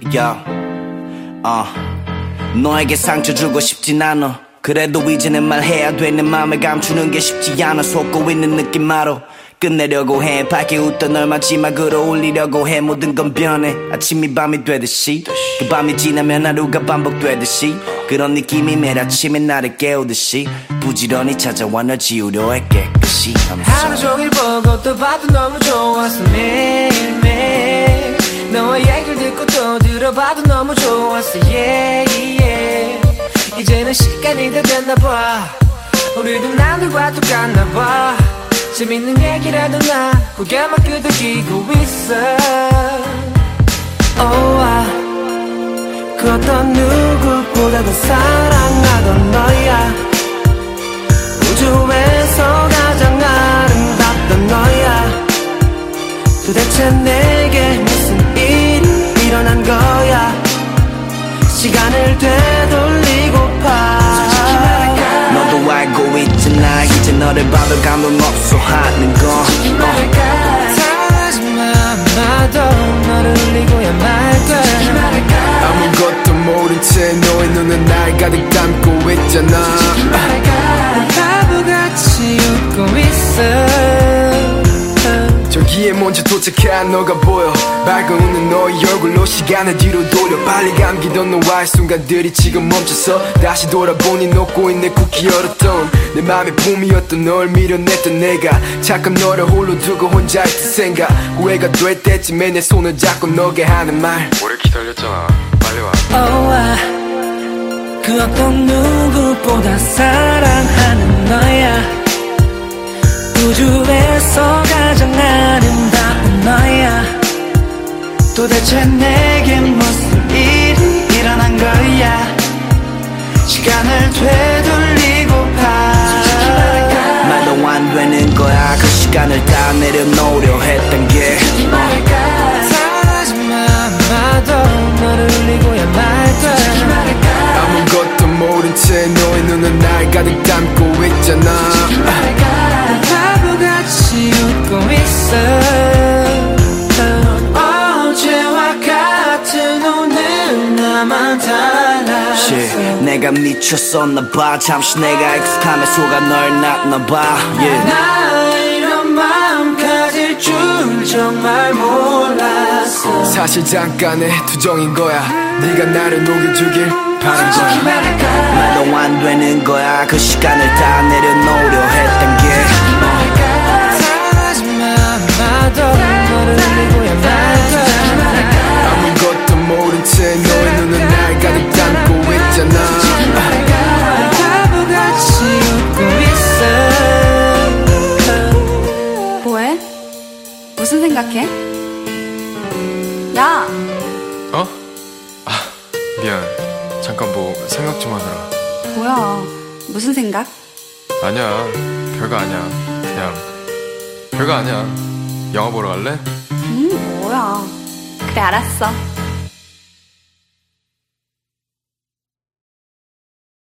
야, 너에게 상처 주고 싶진 않아. 그래도 이제는 말해야 돼. 내 맘을 감추는 게 쉽지 않아. 속고 있는 느낌마로 끝내려고 해. 밝게 웃던 널 마지막으로 울리려고 해. 모든 건 변해. 아침이 밤이 되듯이, 그 밤이 지나면 하루가 반복되듯이, 그런 느낌이 매일 아침에 나를 깨우듯이 부지런히 찾아와 널 지우려 해 깨끗이. 하루 종일 보고 또 봐도 너무 좋았어. 매일매일 너의 얘기를 듣고 또 들어봐도 너무 좋았어. yeah, yeah. 이제는 시간이 다 됐나봐. 우리도 남들과 똑같나봐. 재밌는 얘기라도 나 고개만 끄덕이고 있어. 그 어떤 누구보다도 사랑하던 너야. 우주에서 가장 아름답던 너야. 도대체 내게 무슨 일이 일어난 거야. 시간을 되돌리고파. 너도 알고 있잖아. 이제 너를 봐도 감동 없어 하는 건 사랑하지마. 나도 너를 흘리고야 말돼. 아무것도 모른 채 너의 눈은 날 가득 담고 있잖아. 바보같이 웃고 있어. 저기에 먼저 도착한 너가 보여. 밝은 웃는 너의 얼굴로 시간을 뒤로 돌려. 빨리 감기던 너와의 순간들이 지금 멈춰서 다시 돌아보니 녹고 있는 쿠키 열었던 내 맘의 봄이었던 널 밀어냈던 내가 잠깐 너를 홀로 두고 혼자 있을 생각. 후회가 될 때쯤에 내 손을 잡고 너게 하는 말. 오래 기다렸잖아. 빨리 와. 그 어떤 누구보다 사랑하는 너야. 우주에서 가장 아름다운 너야. 도대체 내게 무슨 일이 일어난 거야. 시간을 되돌리고파. 말도 안 되는 거야. 그 시간을 다 내려놓으려 했던 게 사랑하지마. 나도 너를 흘리고야 말돼. 아무것도 모른 채 너의 눈은 날 가득 담고 있잖아. 바보같이 웃고 있어. 어제와 같은 오늘 나만 달랐어. 내가 미쳤었나봐. 잠시 내가 익숙함에 속아 널 놨나봐. 나 이런 마음 가질 줄 정말 몰랐어. 사실 잠깐의 투정인 거야. 네가 나를 녹여주길 바란 거야. 말도 안 되는 거야. 그 시간을 다 내려놓으려 했던 게 사랑하지마. 나도 너를 흘리고야 말돼. 아무것도 모른 채 너의 눈은 날 가득 담고 있잖아. 바보같이 웃고 있어. 뭐해? 무슨 생각해? 야! 어? 미안. 잠깐 뭐 생각 좀 하느라. 뭐야? 무슨 생각? 아니야. 별거 아니야. 그냥 별거 아니야. 영화 보러 갈래? 뭐야? 그래, 알았어.